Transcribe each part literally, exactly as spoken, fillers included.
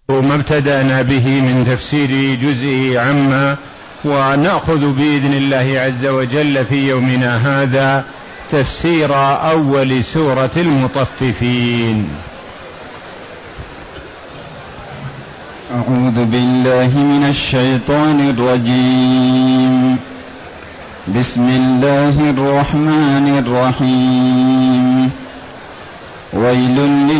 ما ابتدأنا به من تفسير جزء عما، ونأخذ بإذن الله عز وجل في يومنا هذا تفسير أول سورة المطففين. أعوذ بالله من الشيطان الرجيم. بسم الله الرحمن الرحيم. ويل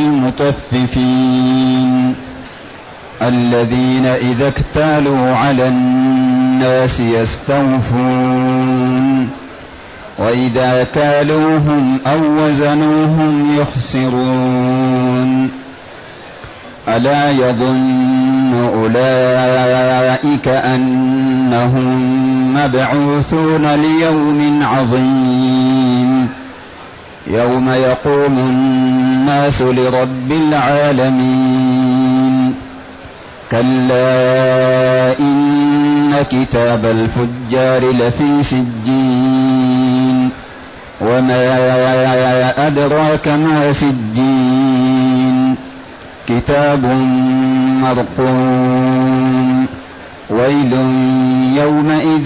للمطففين الذين إذا اكتالوا على الناس يستوفون وإذا كالوهم أو وزنوهم يخسرون ألا يظن أولئك أنهم مبعوثون ليوم عظيم يوم يقوم الناس لرب العالمين كلا إن كتاب الفجار لفي سجين وما أدراك ما سجين كتاب مرقوم ويل يومئذ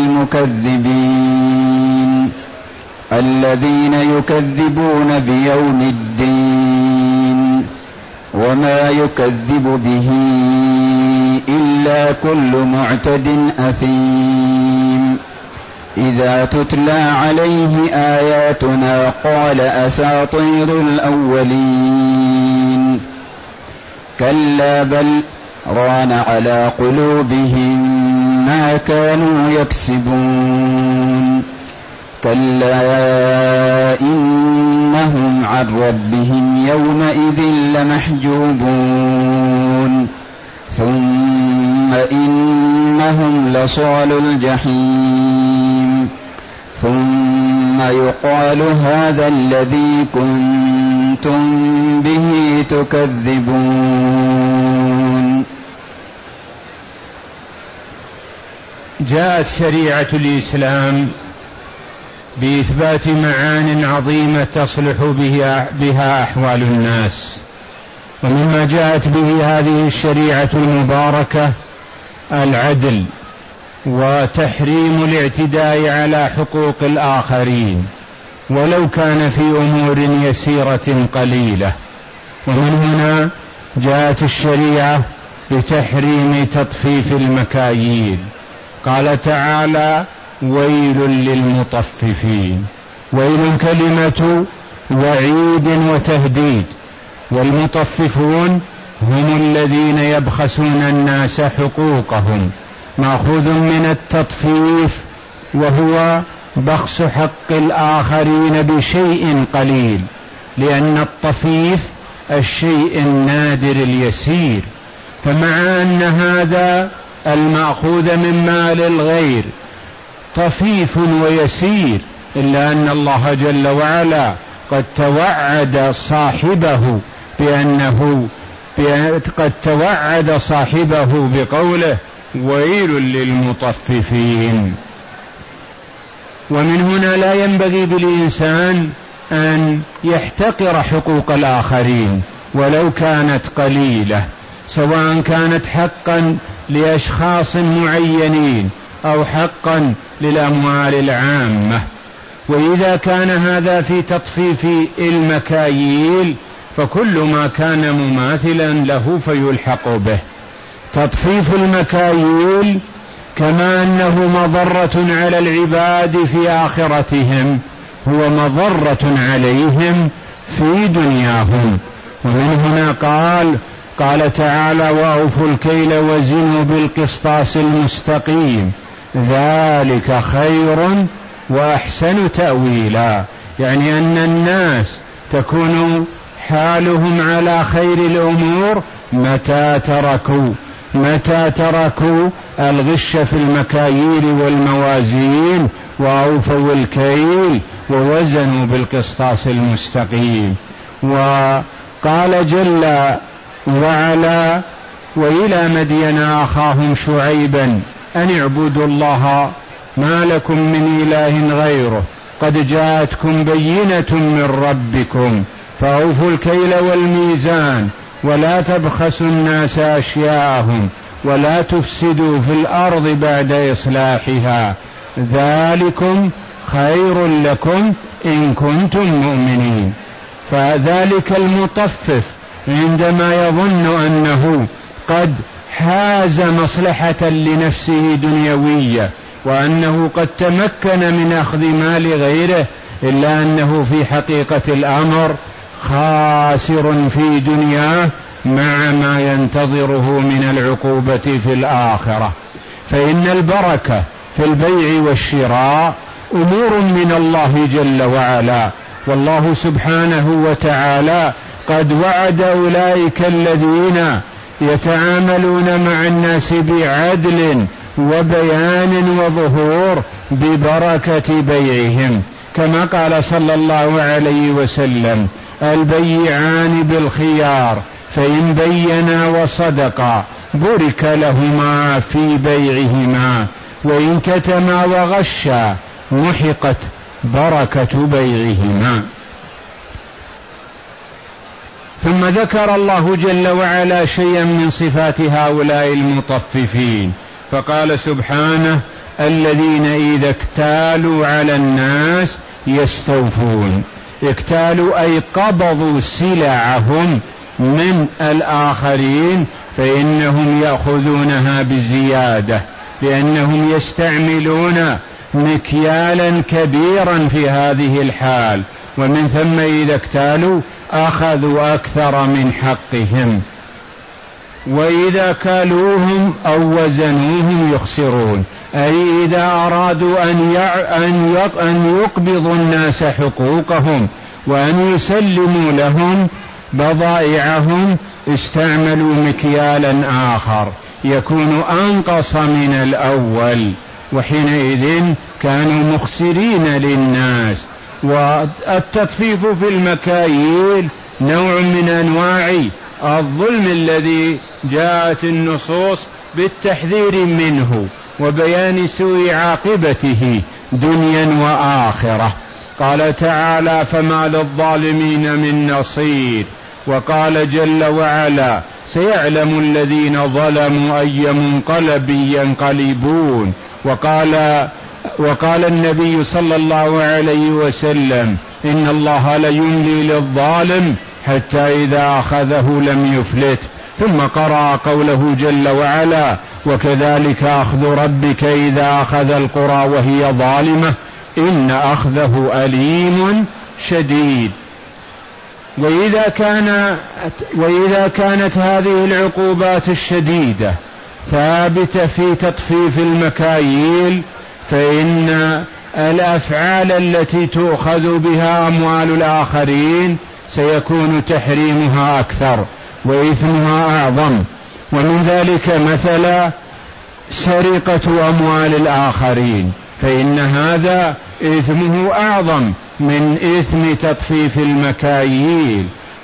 للمكذبين الذين يكذبون بيوم الدين وما يكذب به إلا كل معتد أثيم إذا تتلى عليه آياتنا قال أساطير الأولين كلا بل ران على قلوبهم ما كانوا يكسبون كلا إنهم عن ربهم يومئذ لمحجوبون ثم إنهم لصالو الجحيم ثم يقال هذا الذي كنتم به تكذبون. جاءت شريعة الإسلام بإثبات معان عظيمة تصلح بها أحوال الناس، ومما جاءت به هذه الشريعة المباركة العدل وتحريم الاعتداء على حقوق الآخرين ولو كان في أمور يسيرة قليلة. ومن هنا جاءت الشريعة بتحريم تطفيف المكاييل. قال تعالى ويل للمطففين. ويل كلمة وعيد وتهديد، والمطففون هم الذين يبخسون الناس حقوقهم، مأخوذ من التطفيف وهو بخس حق الآخرين بشيء قليل، لأن الطفيف الشيء النادر اليسير. فمع أن هذا المأخوذ من مال الغير طفيف ويسير، إلا أن الله جل وعلا قد توعد صاحبه بأنه قد توعد صاحبه بقوله ويل للمطففين. ومن هنا لا ينبغي بالإنسان أن يحتقر حقوق الآخرين ولو كانت قليلة، سواء كانت حقا لأشخاص معينين أو حقا للأموال العامة. وإذا كان هذا في تطفيف المكاييل فكل ما كان مماثلا له فيلحق به. تطفيف المكاييل كما أنه مضرة على العباد في آخرتهم هو مضرة عليهم في دنياهم. ومن هنا قال قال تعالى وأوفوا الكيل وزنوا بالقسطاس المستقيم ذلك خير وأحسن تأويلا، يعني أن الناس تكون حالهم على خير الأمور متى تركوا متى تركوا الغش في المكاييل والموازين وأوفوا الكيل ووزنوا بالقسطاس المستقيم. وقال جل وعلا وإلى مدين أخاهم شعيبا أن اعبدوا الله ما لكم من إله غيره قد جاءتكم بينة من ربكم فأوفوا الكيل والميزان ولا تبخسوا الناس أشياءهم ولا تفسدوا في الأرض بعد إصلاحها ذلكم خير لكم إن كنتم مؤمنين. فذلك المطفف عندما يظن أنه قد حاز مصلحة لنفسه دنيوية وأنه قد تمكن من أخذ مال غيره، إلا أنه في حقيقة الأمر خاسر في دنياه مع ما ينتظره من العقوبة في الآخرة. فإن البركة في البيع والشراء أمور من الله جل وعلا، والله سبحانه وتعالى قد وعد أولئك الذين يتعاملون مع الناس بعدل وبيان وظهور ببركة بيعهم، كما قال صلى الله عليه وسلم: البيعان بالخيار فإن بينا وصدقا بورك لهما في بيعهما وإن كتما وغشا محقت بركة بيعهما. ثم ذكر الله جل وعلا شيئا من صفات هؤلاء المطففين، فقال سبحانه: الذين إذا اكتالوا على الناس يستوفون. اكتالوا أي قبضوا سلعهم من الآخرين فإنهم يأخذونها بزيادة، لأنهم يستعملون مكيالا كبيرا في هذه الحال، ومن ثم إذا اكتالوا أخذوا أكثر من حقهم، وإذا كالوهم أو وزنوهم يخسرون، أي إذا أرادوا أن يقبضوا الناس حقوقهم وأن يسلموا لهم بضائعهم استعملوا مكيالا آخر يكون أنقص من الأول، وحينئذ كانوا مخسرين للناس. والتطفيف في المكاييل نوع من أنواع الظلم الذي جاءت النصوص بالتحذير منه وبيان سوء عاقبته دنيا وآخرة. قال تعالى: فما للظالمين من نصير. وقال جل وعلا: سيعلم الذين ظلموا أي منقلب ينقلبون. وقال وقال النبي صلى الله عليه وسلم: إن الله ليملي للظالم حتى إذا أخذه لم يفلت. ثم قرأ قوله جل وعلا: وكذلك أخذ ربك إذا أخذ القرى وهي ظالمة إن أخذه أليم شديد. وإذا كان وإذا كانت هذه العقوبات الشديدة ثابتة في تطفيف المكاييل، فإن الأفعال التي تؤخذ بها أموال الآخرين سيكون تحريمها أكثر وإثمها أعظم. ومن ذلك مثلا سرقة أموال الآخرين، فإن هذا إثمه أعظم من إثم تطفيف المكاييل،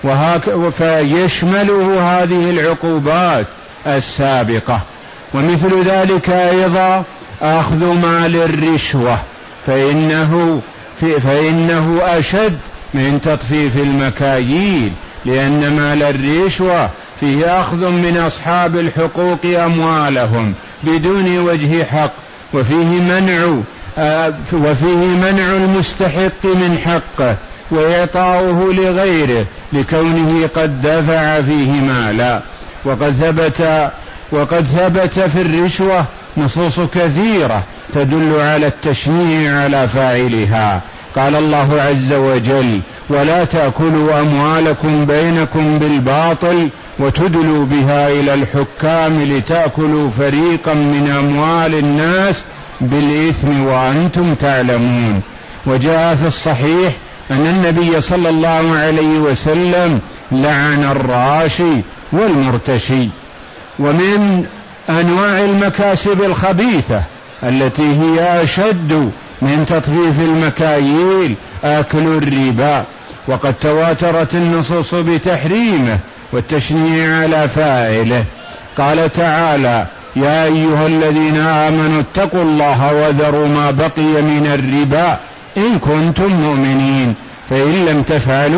فيشمله هذه العقوبات السابقة. ومثل ذلك أيضا أخذ مال الرشوة، فإنه, في فإنه أشد من تطفيف المكاييل، لأن مال الرشوة فيه أخذ من أصحاب الحقوق أموالهم بدون وجه حق، وفيه منع وفيه منع المستحق من حقه وإعطاؤه لغيره لكونه قد دفع فيه مالا. وقد ثبت وقد ثبت في الرشوة نصوص كثيرة تدل على التشنيع على فاعلها. قال الله عز وجل: ولا تأكلوا أموالكم بينكم بالباطل وتدلوا بها إلى الحكام لتأكلوا فريقا من أموال الناس بالإثم وأنتم تعلمون. وجاء في الصحيح أن النبي صلى الله عليه وسلم لعن الراشي والمرتشي. ومن أنواع المكاسب الخبيثة التي هي أشد من تطفيف المكاييل أكل الربا، وقد تواترت النصوص بتحريمه والتشنيع على فاعله. قال تعالى: يا أيها الذين آمنوا اتقوا الله وذروا ما بقي من الربا إن كنتم مؤمنين، فإن لم تفعلوا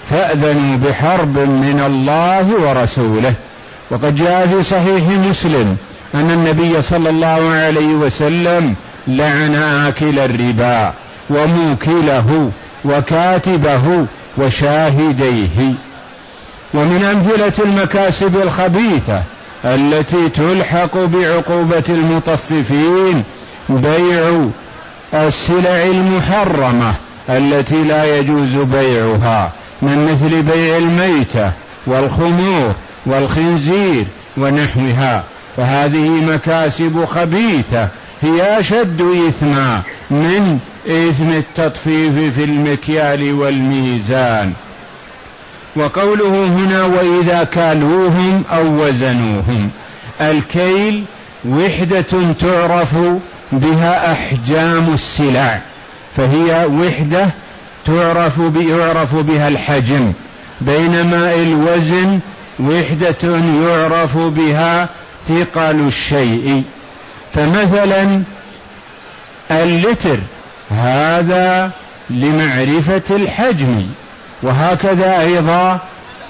فأذنوا بحرب من الله ورسوله. وقد جاء في صحيح مسلم أن النبي صلى الله عليه وسلم لعن آكل الربا وموكله وكاتبه وشاهديه. ومن أمثلة المكاسب الخبيثة التي تلحق بعقوبة المطففين بيع السلع المحرمة التي لا يجوز بيعها، من مثل بيع الميتة والخمور والخنزير ونحوها، فهذه مكاسب خبيثة هي أشد إثما من إثم التطفيف في المكيال والميزان. وقوله هنا وإذا كالوهم أو وزنوهم، الكيل وحدة تعرف بها أحجام السلع، فهي وحدة تعرف يعرف بها الحجم، بينما الوزن وحدة يعرف بها ثقل الشيء. فمثلا اللتر هذا لمعرفة الحجم، وهكذا أيضا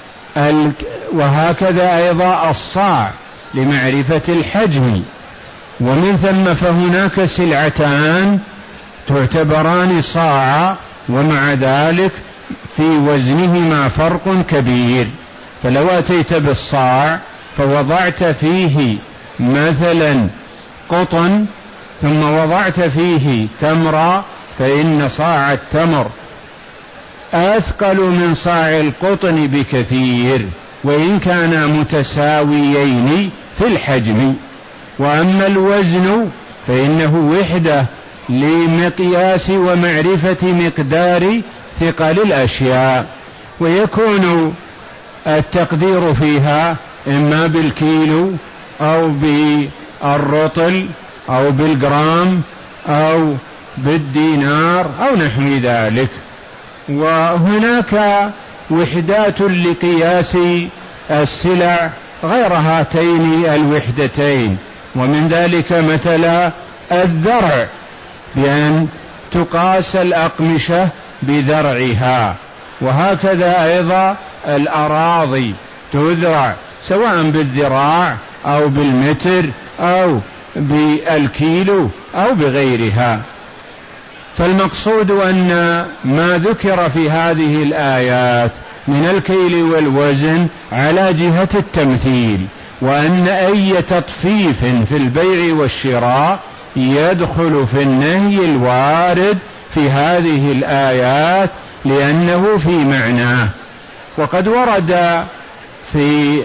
وهكذا أيضا الصاع لمعرفة الحجم. ومن ثم فهناك سلعتان تعتبران صاعا ومع ذلك في وزنهما فرق كبير. فلو أتيت بالصاع فوضعت فيه مثلا قطن ثم وضعت فيه تمرا، فإن صاع التمر أثقل من صاع القطن بكثير، وإن كانا متساويين في الحجم. وأما الوزن فإنه وحدة لمقياس ومعرفة مقدار ثقل الأشياء، ويكون التقدير فيها إما بالكيلو أو بالرطل أو بالجرام أو بالدينار أو نحو ذلك. وهناك وحدات لقياس السلع غير هاتين الوحدتين، ومن ذلك مثلا الذرع، بأن تقاس الأقمشة بذرعها، وهكذا أيضا الأراضي تذرع سواء بالذراع أو بالمتر أو بالكيلو أو بغيرها. فالمقصود أن ما ذكر في هذه الآيات من الكيل والوزن على جهة التمثيل، وأن أي تطفيف في البيع والشراء يدخل في النهي الوارد في هذه الآيات لأنه في معناه. وقد ورد في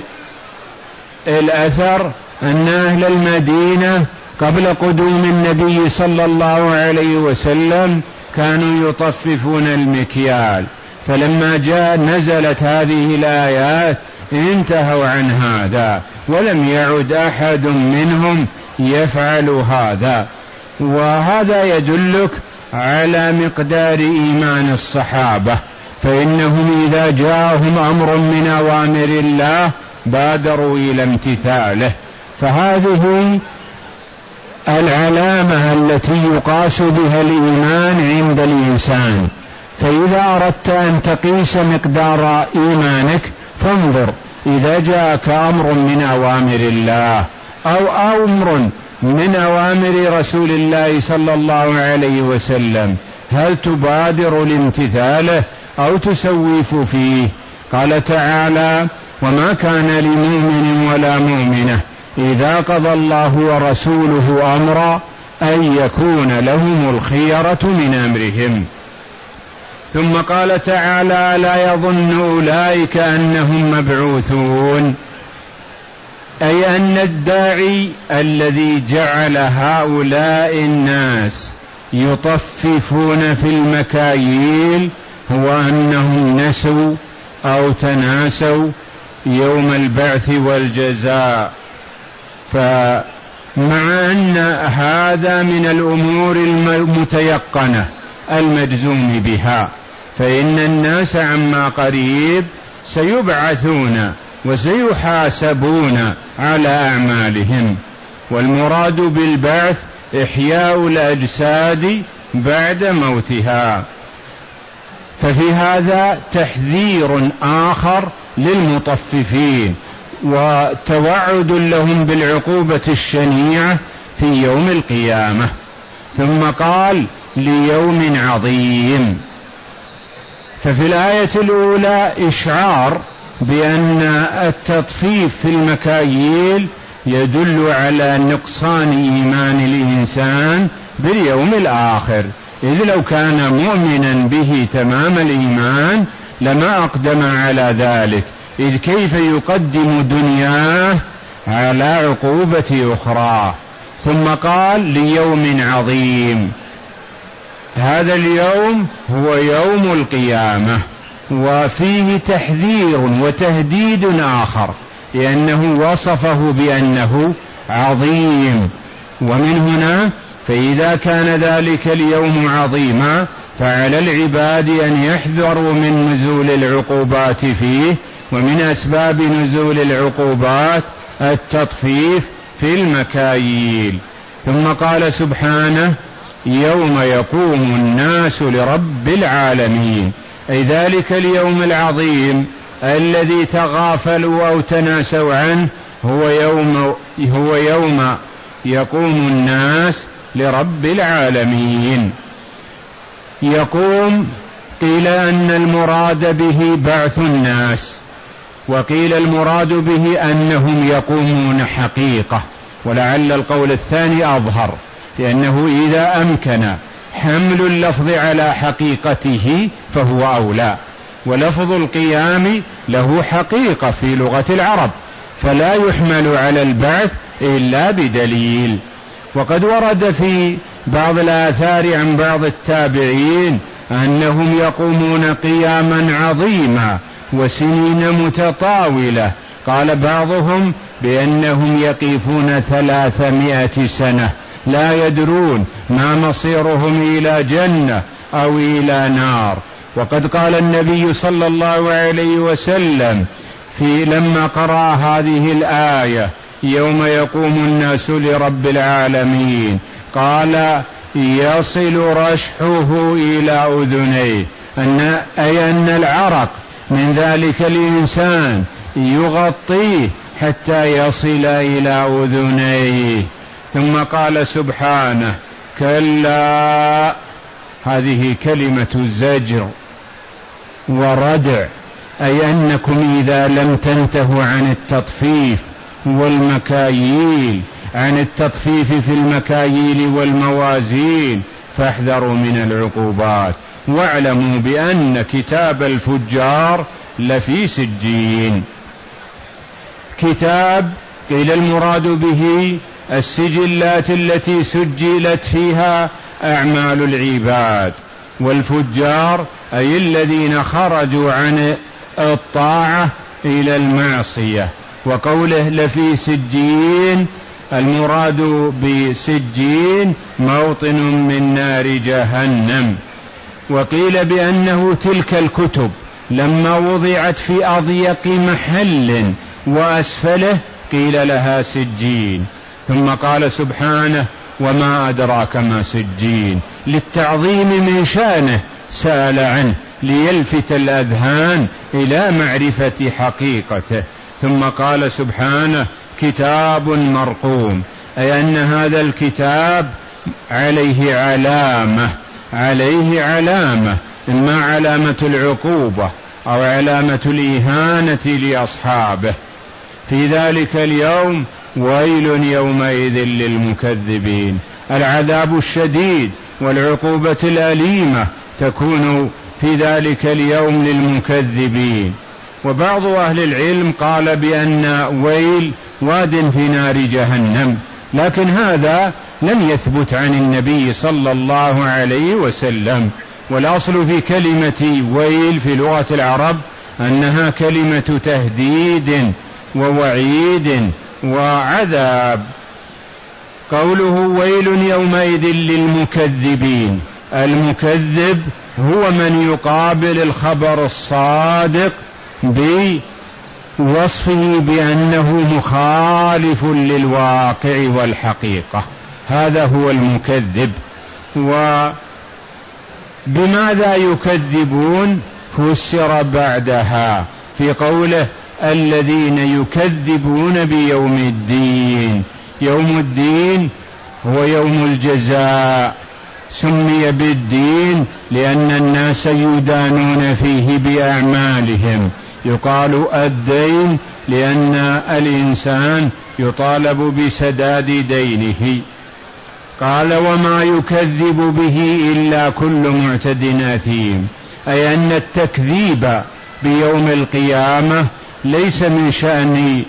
الأثر أن أهل المدينة قبل قدوم النبي صلى الله عليه وسلم كانوا يطففون المكيال، فلما جاء نزلت هذه الآيات انتهوا عن هذا ولم يعد أحد منهم يفعل هذا. وهذا يدلك على مقدار إيمان الصحابة، فإنهم إذا جاءهم أمر من أوامر الله بادروا إلى امتثاله. فهذه العلامة التي يقاس بها الإيمان عند الإنسان. فإذا أردت أن تقيس مقدار إيمانك فانظر إذا جاءك أمر من أوامر الله أو أمر من أوامر رسول الله صلى الله عليه وسلم، هل تبادر لامتثاله أو تسوف فيه؟ قال تعالى: وما كان لمؤمن ولا مؤمنة إذا قضى الله ورسوله أمرا أن يكون لهم الخيرة من أمرهم. ثم قال تعالى: لا يظن أولئك أنهم مبعوثون، أي أن الداعي الذي جعل هؤلاء الناس يطففون في المكاييل هو أنهم نسوا أو تناسوا يوم البعث والجزاء. فمع أن هذا من الأمور المتيقنة المجزوم بها، فإن الناس عما قريب سيبعثون وسيحاسبون على أعمالهم. والمراد بالبعث إحياء الأجساد بعد موتها. ففي هذا تحذير آخر للمطففين وتوعد لهم بالعقوبة الشنيعة في يوم القيامة. ثم قال ليوم عظيم. ففي الآية الأولى إشعار بأن التطفيف في المكاييل يدل على نقصان إيمان الإنسان باليوم الآخر، إذ لو كان مؤمنا به تمام الإيمان لما أقدم على ذلك، إذ كيف يقدم دنياه على عقوبة أخرى. ثم قال ليوم عظيم، هذا اليوم هو يوم القيامة، وفيه تحذير وتهديد آخر لأنه وصفه بأنه عظيم. ومن هنا فإذا كان ذلك اليوم عظيما فعلى العباد أن يحذروا من نزول العقوبات فيه، ومن أسباب نزول العقوبات التطفيف في المكاييل. ثم قال سبحانه يوم يقوم الناس لرب العالمين، أي ذلك اليوم العظيم الذي تغافلوا أو تناسوا عنه هو يوم, هو يوم يقوم الناس لرب العالمين. يقوم قيل أن المراد به بعث الناس، وقيل المراد به أنهم يقومون حقيقة، ولعل القول الثاني أظهر، لأنه إذا أمكن حمل اللفظ على حقيقته فهو أولى، ولفظ القيام له حقيقة في لغة العرب فلا يحمل على البعث إلا بدليل. وقد ورد في بعض الآثار عن بعض التابعين أنهم يقومون قياما عظيما وسنين متطاولة، قال بعضهم بأنهم يقفون ثلاثمائة سنة لا يدرون ما مصيرهم إلى جنة أو إلى نار. وقد قال النبي صلى الله عليه وسلم في لما قرأ هذه الآية يوم يقوم الناس لرب العالمين قال يصل رشحه إلى أذنيه، أن أي أن العرق من ذلك الإنسان يغطيه حتى يصل إلى أذنيه. ثم قال سبحانه كلا، هذه كلمة زجر وردع، أي أنكم إذا لم تنتهوا عن التطفيف والمكاييل عن التطفيف في المكاييل والموازين فاحذروا من العقوبات، واعلموا بأن كتاب الفجار لفي سجين. كتاب قيل المراد به السجلات التي سجلت فيها أعمال العباد، والفجار أي الذين خرجوا عن الطاعة إلى المعصية. وقوله لفي سجين المراد بسجين موطن من نار جهنم. وقيل بأنه تلك الكتب لما وضعت في أضيق محل وأسفله قيل لها سجين. ثم قال سبحانه وما أدراك ما سجين، للتعظيم من شأنه سأل عنه ليلفت الأذهان إلى معرفة حقيقته. ثم قال سبحانه كتاب مرقوم، أي أن هذا الكتاب عليه علامة، عليه علامة، إما علامة العقوبة أو علامة الإهانة لأصحابه. في ذلك اليوم ويل يومئذ للمكذبين، العذاب الشديد والعقوبة الأليمة تكون في ذلك اليوم للمكذبين. وبعض أهل العلم قال بأن ويل واد في نار جهنم، لكن هذا لم يثبت عن النبي صلى الله عليه وسلم. والأصل في كلمة ويل في لغة العرب أنها كلمة تهديد ووعيد وعذاب. قوله ويل يومئذ للمكذبين، المكذب هو من يقابل الخبر الصادق بوصفه بأنه مخالف للواقع والحقيقة، هذا هو المكذب. بماذا يكذبون فسر بعدها في قوله الذين يكذبون بيوم الدين. يوم الدين هو يوم الجزاء، سمي بالدين لأن الناس يدانون فيه بأعمالهم، يقال الدين لأن الإنسان يطالب بسداد دينه. قال وما يكذب به إلا كل معتد أثيم، أي أن التكذيب بيوم القيامة ليس من شأن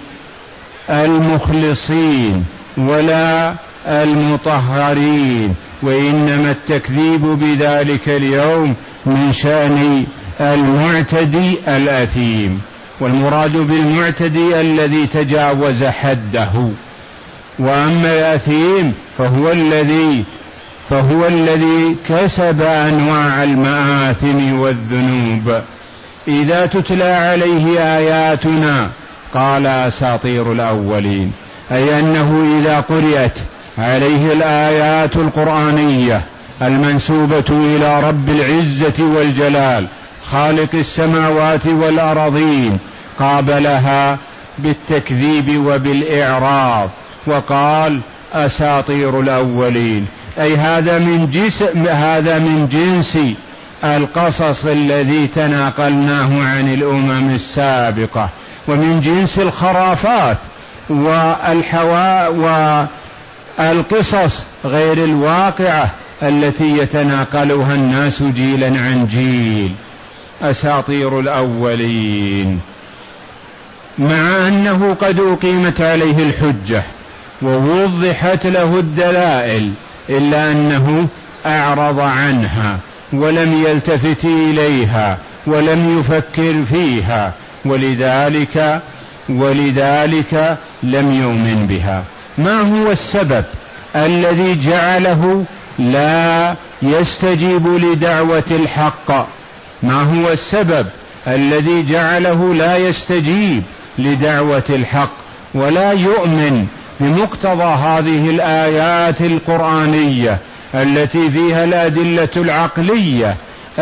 المخلصين ولا المطهرين، وإنما التكذيب بذلك اليوم من شأن المعتدي الأثيم، والمراد بالمعتدي الذي تجاوز حده، وأما الأثيم فهو الذي فهو الذي كسب أنواع المآثم والذنوب. إذا تتلى عليه آياتنا قال أساطير الأولين، أي أنه إذا قرأت عليه الآيات القرآنية المنسوبة إلى رب العزة والجلال خالق السماوات والأرضين قابلها بالتكذيب وبالإعراض وقال أساطير الأولين، أي هذا من جنس هذا من جنس القصص الذي تناقلناه عن الأمم السابقة، ومن جنس الخرافات والحوا والقصص غير الواقعة التي يتناقلها الناس جيلا عن جيل. أساطير الأولين، مع أنه قد أقيمت عليه الحجة ووضحت له الدلائل إلا أنه أعرض عنها ولم يلتفت إليها ولم يفكر فيها، ولذلك ولذلك لم يؤمن بها. ما هو السبب الذي جعله لا يستجيب لدعوة الحق؟ ما هو السبب الذي جعله لا يستجيب لدعوة الحق ولا يؤمن بمقتضى هذه الآيات القرآنية التي فيها الأدلة العقلية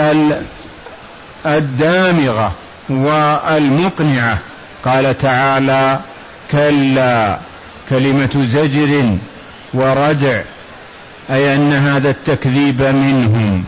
الدامغة والمقنعة؟ قال تعالى كلا، كلمة زجر وردع، أي أن هذا التكذيب منهم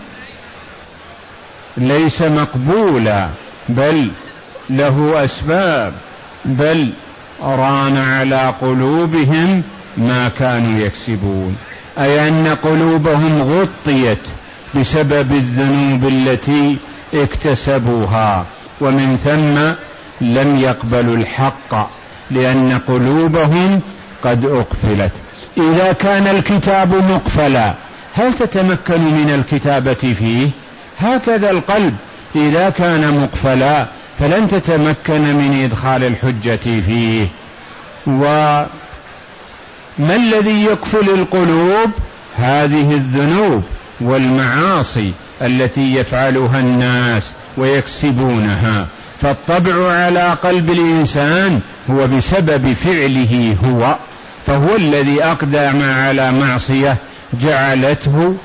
ليس مقبولا، بل له أسباب، بل ران على قلوبهم ما كانوا يكسبون، أي أن قلوبهم غطيت بسبب الذنوب التي اكتسبوها، ومن ثم لم يقبلوا الحق لأن قلوبهم قد أقفلت. إذا كان الكتاب مقفلا هل تتمكن من الكتابة فيه؟ هكذا القلب إذا كان مقفلا فلن تتمكن من إدخال الحجة فيه. وما الذي يقفل القلوب؟ هذه الذنوب والمعاصي التي يفعلها الناس ويكسبونها، فالطبع على قلب الإنسان هو بسبب فعله هو، فهو الذي أقدم على معصية جعلته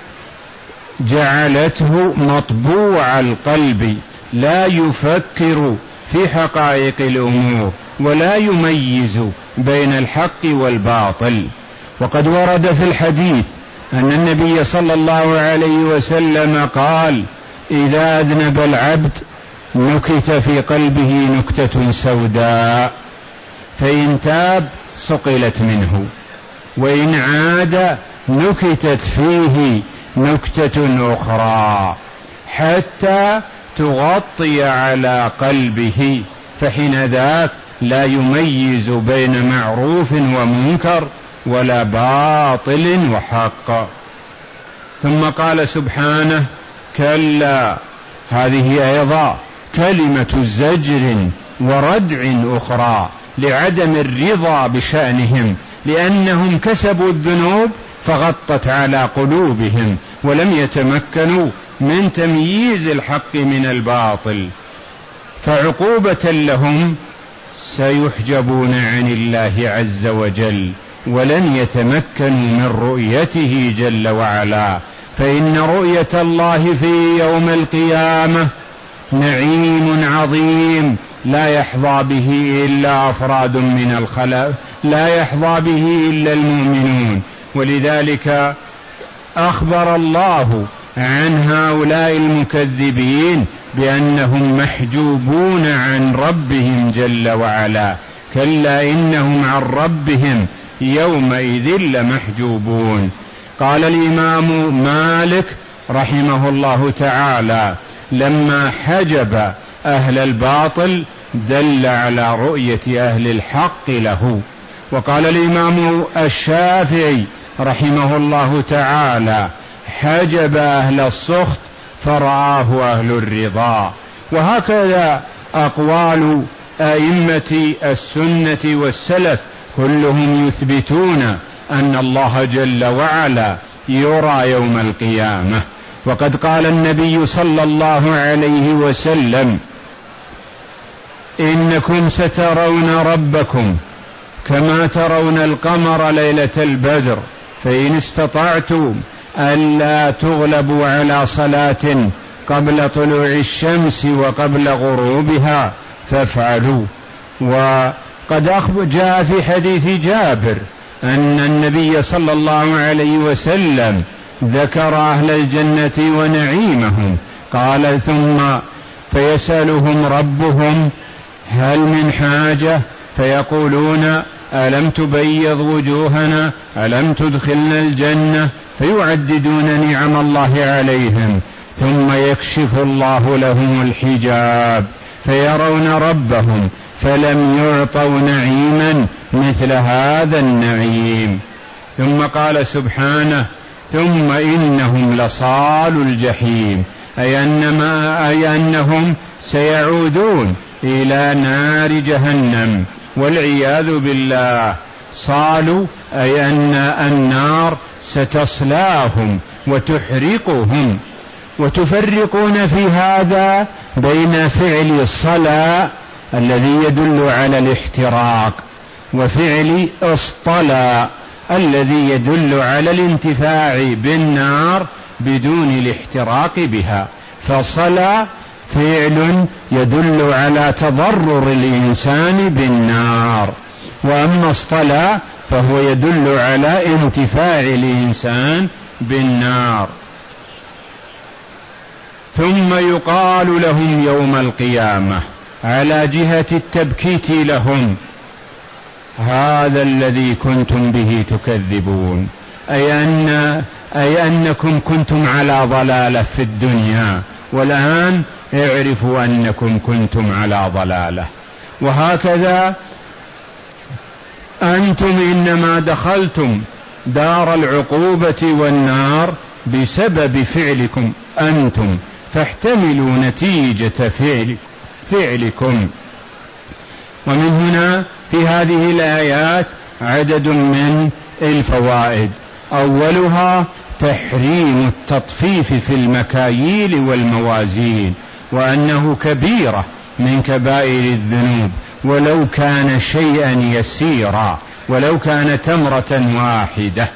جعلته مطبوع القلب، لا يفكر في حقائق الأمور ولا يميز بين الحق والباطل. وقد ورد في الحديث أن النبي صلى الله عليه وسلم قال إذا أذنب العبد نكت في قلبه نكتة سوداء، فإن تاب صقلت منه، وإن عاد نكتت فيه نكتة أخرى حتى تغطي على قلبه، فحين ذاك لا يميز بين معروف ومنكر ولا باطل وحق. ثم قال سبحانه كلا، هذه أيضا كلمة زجر وردع أخرى لعدم الرضا بشأنهم، لأنهم كسبوا الذنوب فغطت على قلوبهم ولم يتمكنوا من تمييز الحق من الباطل، فعقوبة لهم سيحجبون عن الله عز وجل ولن يتمكنوا من رؤيته جل وعلا، فإن رؤية الله في يوم القيامة نعيم عظيم لا يحظى به إلا أفراد من الخلق، لا يحظى به إلا المؤمنون. ولذلك أخبر الله عن هؤلاء المكذبين بأنهم محجوبون عن ربهم جل وعلا، كلا إنهم عن ربهم يومئذ لمحجوبون. قال الإمام مالك رحمه الله تعالى لما حجب أهل الباطل دل على رؤية أهل الحق له. وقال الإمام الشافعي رحمه الله تعالى حجب أهل السخط فرآه أهل الرضا. وهكذا أقوال أئمة السنة والسلف كلهم يثبتون أن الله جل وعلا يرى يوم القيامة. وقد قال النبي صلى الله عليه وسلم إنكم سترون ربكم كما ترون القمر ليلة البدر، فإن استطعتم ألا تغلبوا على صلاة قبل طلوع الشمس وقبل غروبها فافعلوا. وقد جاء في حديث جابر أن النبي صلى الله عليه وسلم ذكر أهل الجنة ونعيمهم، قال ثم فيسألهم ربهم هل من حاجة فيقولون ألم تبيض وجوهنا ألم تدخلنا الجنة، فيعددون نعم الله عليهم، ثم يكشف الله لهم الحجاب فيرون ربهم فلم يعطوا نعيما مثل هذا النعيم. ثم قال سبحانه ثم إنهم لصالوا الجحيم، أي أنما أي أنهم سيعودون إلى نار جهنم والعياذ بالله. صالوا أي أن النار ستصلاهم وتحرقهم. وتفرقون في هذا بين فعل الصلاة الذي يدل على الاحتراق وفعل اصطلى الذي يدل على الانتفاع بالنار بدون الاحتراق بها. فصلى فعل يدل على تضرر الإنسان بالنار، وأما اصطلى فهو يدل على انتفاع الإنسان بالنار. ثم يقال لهم يوم القيامة على جهة التبكيت لهم هذا الذي كنتم به تكذبون، أي أن أي أنكم كنتم على ضلالة في الدنيا والآن اعرفوا أنكم كنتم على ضلالة. وهكذا أنتم إنما دخلتم دار العقوبة والنار بسبب فعلكم أنتم، فاحتملوا نتيجة فعل فعلكم. ومن هنا في هذه الآيات عدد من الفوائد. أولها تحريم التطفيف في المكاييل والموازين، وأنه كبيرة من كبائر الذنوب ولو كان شيئا يسيرا، ولو كان تمرة واحدة.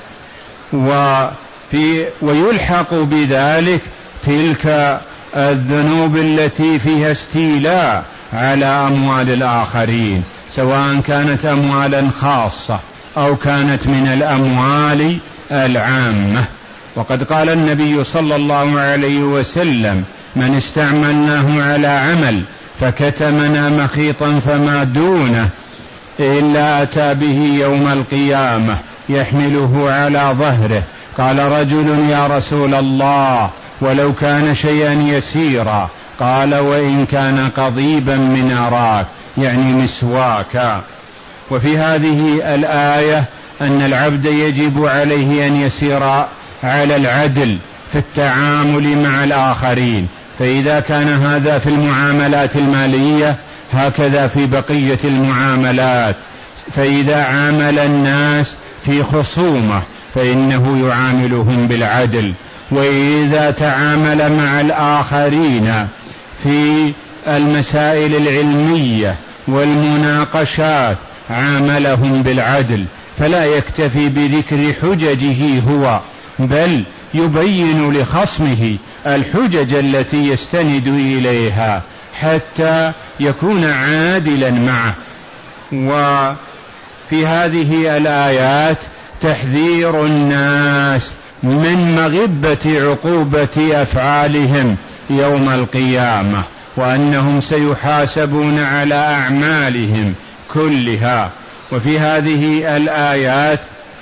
وفي ويلحق بذلك تلك الذنوب التي فيها استيلاء على أموال الآخرين، سواء كانت أموالا خاصة أو كانت من الأموال العامة. وقد قال النبي صلى الله عليه وسلم من استعملناه على عمل فكتمنا مخيطا فما دونه إلا أتى به يوم القيامة يحمله على ظهره. قال رجل يا رسول الله ولو كان شيئا يسيرا، قال وإن كان قضيبا من أراك، يعني مسواكا. وفي هذه الآية أن العبد يجب عليه أن يسير على العدل في التعامل مع الآخرين، فإذا كان هذا في المعاملات المالية هكذا في بقية المعاملات. فإذا عامل الناس في خصومة فإنه يعاملهم بالعدل، وإذا تعامل مع الآخرين في المسائل العلمية والمناقشات عاملهم بالعدل، فلا يكتفي بذكر حججه هو، بل يبين لخصمه الحجج التي يستند إليها حتى يكون عادلا معه. وفي هذه الآيات تحذير الناس من مغبة عقوبة أفعالهم يوم القيامة، وأنهم سيحاسبون على أعمالهم كلها. وفي هذه الآيات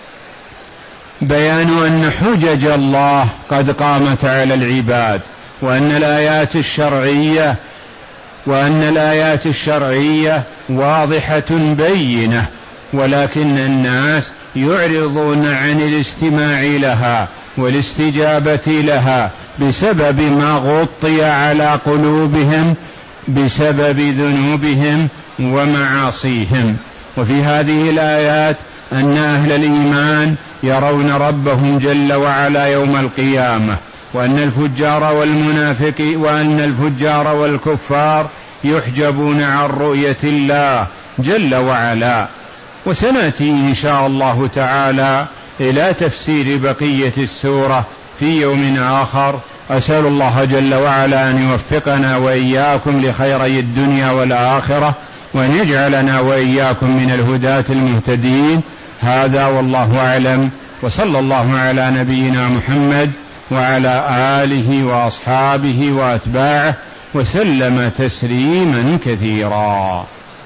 بيان أن حجج الله قد قامت على العباد، وأن الآيات الشرعية وأن الآيات الشرعية واضحة بينة، ولكن الناس يعرضون عن الاستماع لها والاستجابة لها بسبب ما غطي على قلوبهم بسبب ذنوبهم ومعاصيهم. وفي هذه الآيات أن أهل الإيمان يرون ربهم جل وعلا يوم القيامة، وأن الفجار والمنافقين وأن الفجار والكفار يحجبون عن رؤية الله جل وعلا. وسنأتي إن شاء الله تعالى إلى تفسير بقية السورة في يوم آخر. أسأل الله جل وعلا أن يوفقنا وإياكم لخيري الدنيا والآخرة، وأن يجعلنا وإياكم من الهداة المهتدين. هذا والله أعلم، وصلى الله على نبينا محمد وعلى آله وأصحابه وأتباعه وسلم تسليما كثيرا.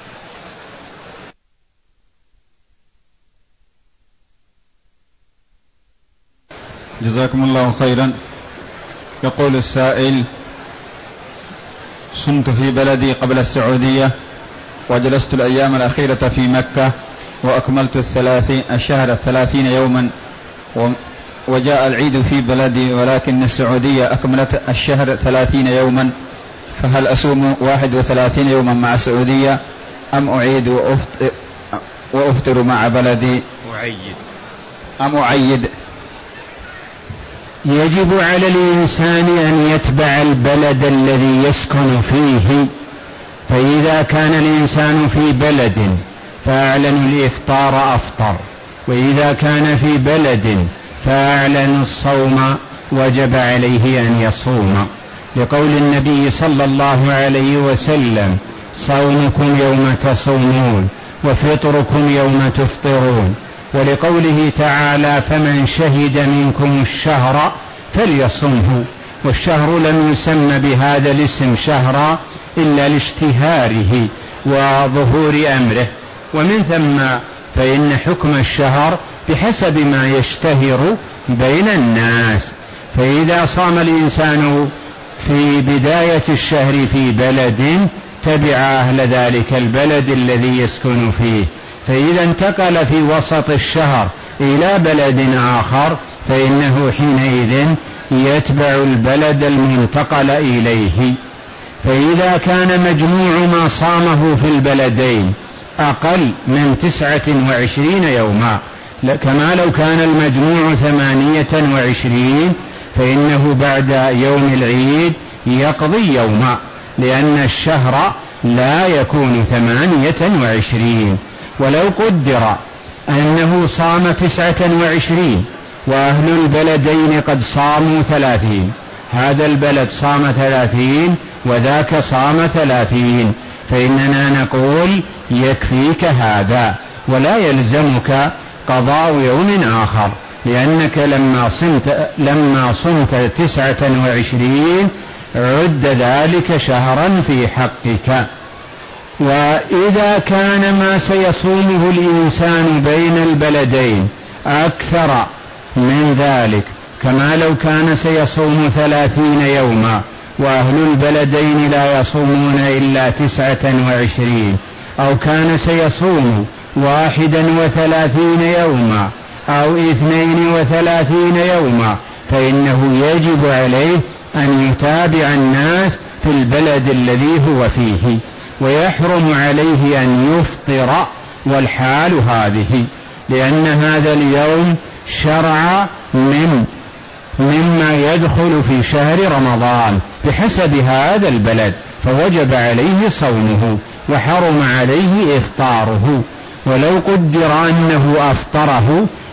جزاكم الله خيرا. يقول السائل: صمت في بلدي قبل السعودية، وجلست الأيام الأخيرة في مكة، وأكملت الثلاثين الشهر الثلاثين يوما، وجاء العيد في بلدي، ولكن السعودية أكملت الشهر ثلاثين يوما، فهل أصوم واحد وثلاثين يوما مع السعودية أم أعيد وأفطر, وأفطر مع بلدي أعيد أم أعيد؟ يجب على الإنسان أن يتبع البلد الذي يسكن فيه، فإذا كان الإنسان في بلد فأعلن الإفطار أفطر، وإذا كان في بلد فأعلن الصوم وجب عليه أن يصوم، لقول النبي صلى الله عليه وسلم: صومكم يوم تصومون وفطركم يوم تفطرون، ولقوله تعالى: فمن شهد منكم الشهر فليصمه. والشهر لم يسمى بهذا الاسم شهرا إلا لاشتهاره وظهور أمره، ومن ثم فإن حكم الشهر بحسب ما يشتهر بين الناس. فإذا صام الإنسان في بداية الشهر في بلد تبع أهل ذلك البلد الذي يسكن فيه، فإذا انتقل في وسط الشهر إلى بلد آخر فإنه حينئذ يتبع البلد المنتقل إليه. فإذا كان مجموع ما صامه في البلدين أقل من تسعة وعشرين يوما، كما لو كان المجموع ثمانية وعشرين، فإنه بعد يوم العيد يقضي يوما، لأن الشهر لا يكون ثمانية وعشرين. ولو قدر أنه صام تسعة وعشرين وأهل البلدين قد صاموا ثلاثين، هذا البلد صام ثلاثين وذاك صام ثلاثين، فإننا نقول يكفيك هذا ولا يلزمك قضاء يوم آخر، لأنك لما صمت, لما صمت تسعة وعشرين عد ذلك شهرا في حقك. وإذا كان ما سيصومه الإنسان بين البلدين أكثر من ذلك، كما لو كان سيصوم ثلاثين يوما وأهل البلدين لا يصومون إلا تسعة وعشرين، أو كان سيصوم واحدا وثلاثين يوما أو اثنين وثلاثين يوما، فإنه يجب عليه أن يتابع الناس في البلد الذي هو فيه، ويحرم عليه أن يفطر والحال هذه، لأن هذا اليوم شرع من مما يدخل في شهر رمضان بحسب هذا البلد، فوجب عليه صومه وحرم عليه إفطاره. ولو قدر أنه أفطره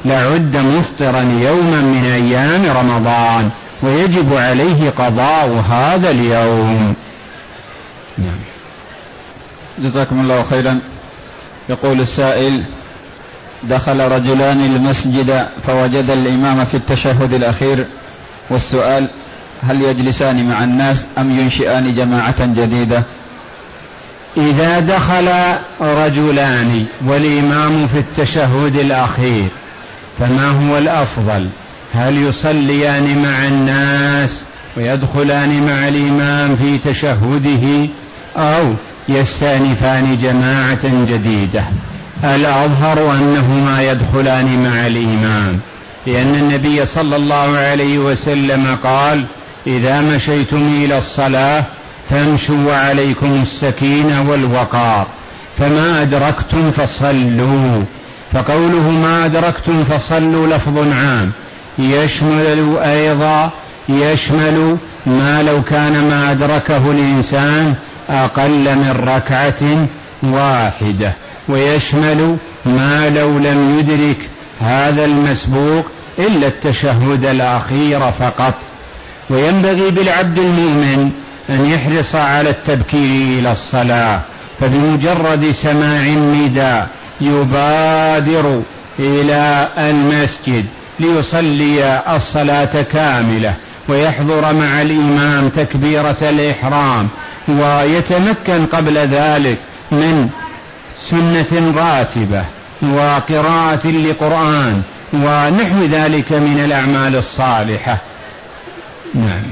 لعد مفطرا يوما من أيام رمضان، ويجب عليه قضاء هذا اليوم. نعم. جزاكم الله خيرا. يقول السائل: دخل رجلان المسجد فوجد الإمام في التشهد الأخير، والسؤال: هل يجلسان مع الناس أم ينشئان جماعة جديدة؟ إذا دخل رجلان والإمام في التشهد الأخير فما هو الأفضل؟ هل يصليان مع الناس ويدخلان مع الإمام في تشهده، أو يستأنفان جماعة جديدة؟ الأظهر أنهما يدخلان مع الإمام، لأن النبي صلى الله عليه وسلم قال: إذا مشيتم إلى الصلاة فامشوا وعليكم السكينة والوقار، فما أدركتم فصلوا. فقوله ما أدركتم فصلوا لفظ عام، يشمل أيضا يشمل ما لو كان ما أدركه الإنسان أقل من ركعة واحدة، ويشمل ما لو لم يدرك هذا المسبوق إلا التشهد الأخير فقط. وينبغي بالعبد المؤمن أن يحرص على التبكير إلى الصلاة، فبمجرد سماع النداء يبادر إلى المسجد ليصلي الصلاة كاملة، ويحضر مع الإمام تكبيرة الإحرام، ويتمكن قبل ذلك من سنة راتبة وقراءة لقرآن ونحو ذلك من الأعمال الصالحة. نعم.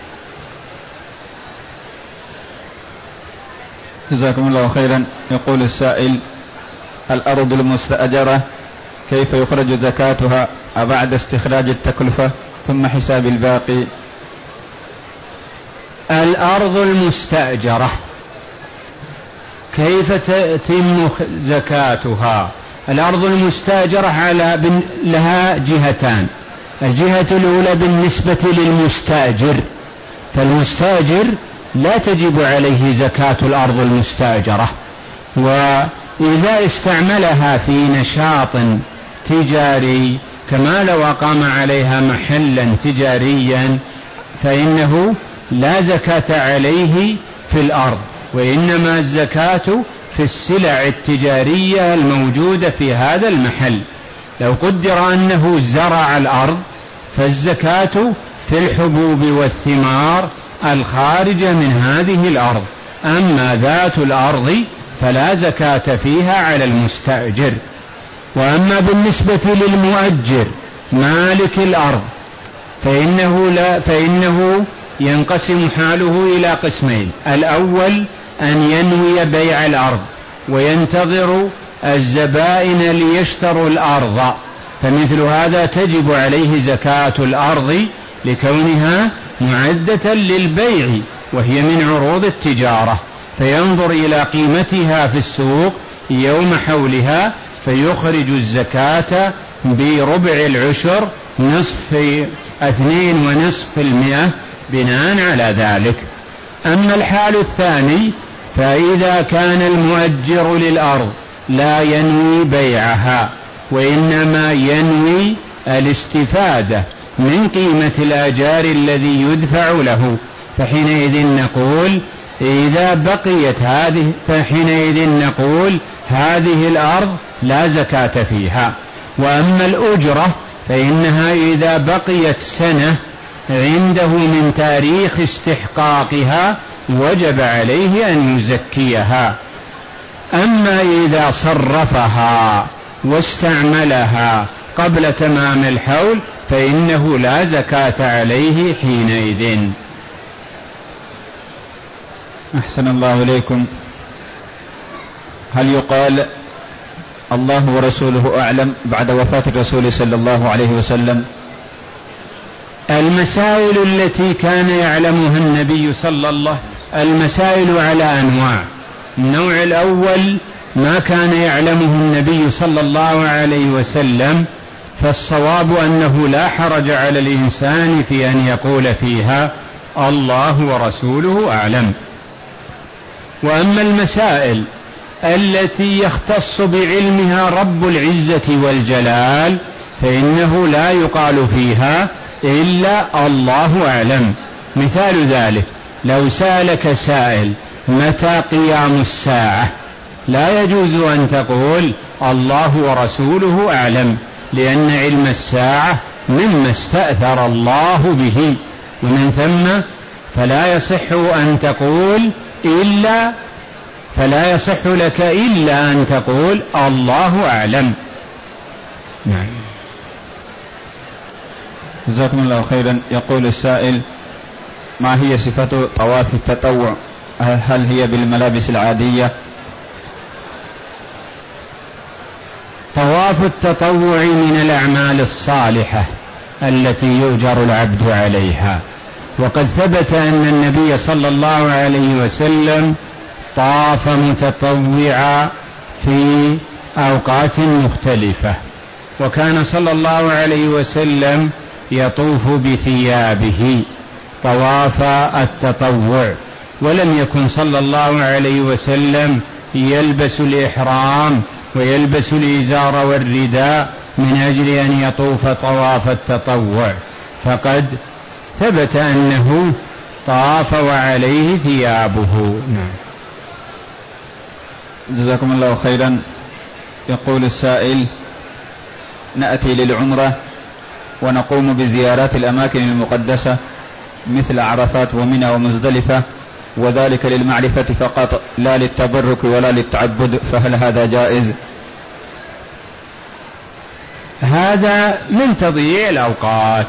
جزاكم الله خيرا. يقول السائل: الأرض المستأجرة كيف يخرج زكاتها بعد استخراج التكلفة ثم حساب الباقي؟ الأرض المستأجرة كيف تتم زكاتها؟ الأرض المستأجرة على لها جهتان. الجهة الأولى بالنسبة للمستأجر، فالمستأجر لا تجب عليه زكاة الأرض المستأجرة، وإذا استعملها في نشاط تجاري كما لو أقام عليها محلا تجاريا فإنه لا زكاة عليه في الأرض، وإنما الزكاة في السلع التجارية الموجودة في هذا المحل. لو قدر أنه زرع الأرض فالزكاة في الحبوب والثمار الخارجة من هذه الأرض، أما ذات الأرض فلا زكاة فيها على المستأجر. وأما بالنسبة للمؤجر مالك الأرض فإنه, لا فإنه ينقسم حاله إلى قسمين: الأول أن ينوي بيع الأرض وينتظر الزبائن ليشتروا الأرض، فمثل هذا تجب عليه زكاة الأرض لكونها معدة للبيع وهي من عروض التجارة، فينظر إلى قيمتها في السوق يوم حولها فيخرج الزكاة بربع العشر، نصف اثنين ونصف المئة بناء على ذلك. أما الحال الثاني فإذا كان المؤجر للأرض لا ينوي بيعها وإنما ينوي الاستفادة من قيمة الآجار الذي يدفع له، فحينئذ نقول إذا بقيت هذه فحينئذ نقول هذه الأرض لا زكاة فيها. وأما الأجرة فإنها إذا بقيت سنة عنده من تاريخ استحقاقها وجب عليه أن يزكيها. أما إذا صرفها واستعملها قبل تمام الحول فإنه لا زكاة عليه حينئذ. أحسن الله إليكم. هل يقال الله ورسوله أعلم بعد وفاة الرسول صلى الله عليه وسلم؟ المسائل التي كان يعلمها النبي صلى الله المسائل على أنواع. النوع الأول ما كان يعلمه النبي صلى الله عليه وسلم، فالصواب أنه لا حرج على الإنسان في أن يقول فيها الله ورسوله أعلم. وأما المسائل التي يختص بعلمها رب العزة والجلال فإنه لا يقال فيها إلا الله أعلم. مثال ذلك لو سألك سائل متى قيام الساعة، لا يجوز أن تقول الله ورسوله أعلم، لأن علم الساعة مما استأثر الله به، ومن ثم فلا يصح أن تقول إلا فلا يصح لك إلا أن تقول الله أعلم. نعم. جزاكم الله خيرا. يقول السائل: ما هي صفة طواف التطوع؟ هل هي بالملابس العادية؟ طواف التطوع من الأعمال الصالحة التي يؤجر العبد عليها، وقد ثبت أن النبي صلى الله عليه وسلم طاف متطوعا في أوقات مختلفة، وكان صلى الله عليه وسلم يطوف بثيابه طواف التطوع، ولم يكن صلى الله عليه وسلم يلبس الإحرام ويلبس الإزار والرداء من أجل أن يطوف طواف التطوع، فقد ثبت أنه طاف وعليه ثيابه. نعم. جزاكم الله خيرا. يقول السائل: نأتي للعمرة ونقوم بزيارات الأماكن المقدسة مثل عرفات ومنى ومزدلفة، وذلك للمعرفة فقط لا للتبرك ولا للتعبد، فهل هذا جائز؟ هذا من تضييع الأوقات.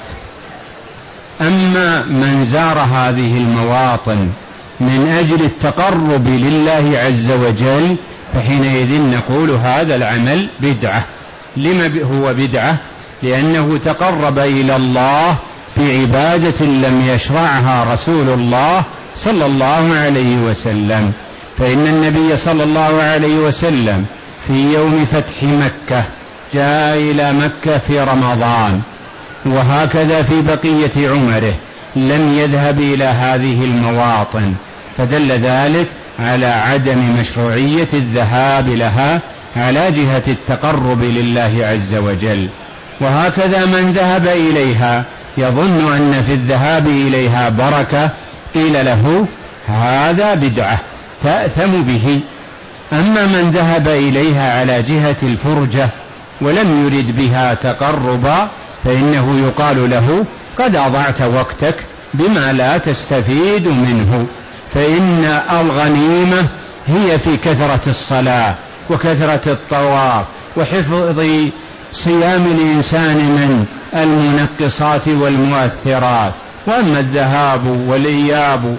أما من زار هذه المواطن من أجل التقرب لله عز وجل فحينئذ نقول هذا العمل بدعة. لما هو بدعة؟ لأنه تقرب إلى الله بعبادة لم يشرعها رسول الله صلى الله عليه وسلم، فإن النبي صلى الله عليه وسلم في يوم فتح مكة جاء إلى مكة في رمضان، وهكذا في بقية عمره لم يذهب إلى هذه المواطن، فدل ذلك على عدم مشروعية الذهاب لها على جهة التقرب لله عز وجل. وهكذا من ذهب إليها يظن أن في الذهاب إليها بركة قيل له هذا بدعة تأثم به. أما من ذهب إليها على جهة الفرجة ولم يرد بها تقربا فإنه يقال له قد أضعت وقتك بما لا تستفيد منه، فإن الغنيمة هي في كثرة الصلاة وكثرة الطواف وحفظ صيام الإنسان من المنقصات والمؤثرات، وأما الذهاب والإياب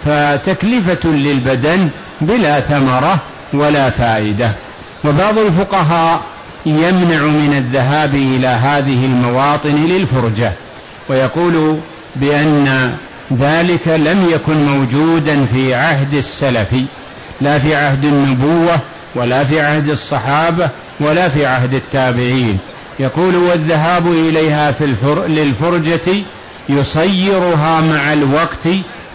فتكلفة للبدن بلا ثمرة ولا فائدة. وبعض الفقهاء يمنع من الذهاب إلى هذه المواطن للفرجة، ويقول بأن ذلك لم يكن موجودا في عهد السلف، لا في عهد النبوة ولا في عهد الصحابة ولا في عهد التابعين. يقول والذهاب إليها في الفر... للفرجة يصيرها مع الوقت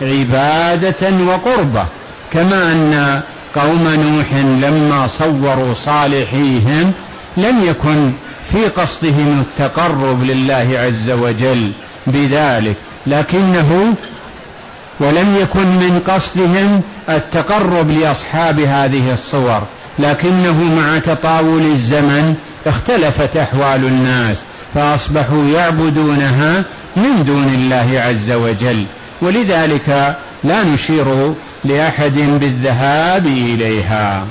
عبادة وقربة، كما أن قوم نوح لما صوروا صالحيهم لم يكن في قصدهم التقرب لله عز وجل بذلك، لكنه ولم يكن من قصدهم التقرب لأصحاب هذه الصور، لكنه مع تطاول الزمن اختلفت أحوال الناس فأصبحوا يعبدونها من دون الله عز وجل، ولذلك لا نشير لأحد بالذهاب إليها.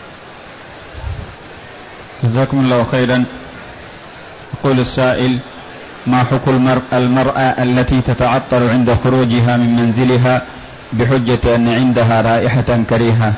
جزاكم الله خيرا. يقول السائل: ما حكم المرأة التي تتعطر عند خروجها من منزلها بحجة أن عندها رائحة كريهة؟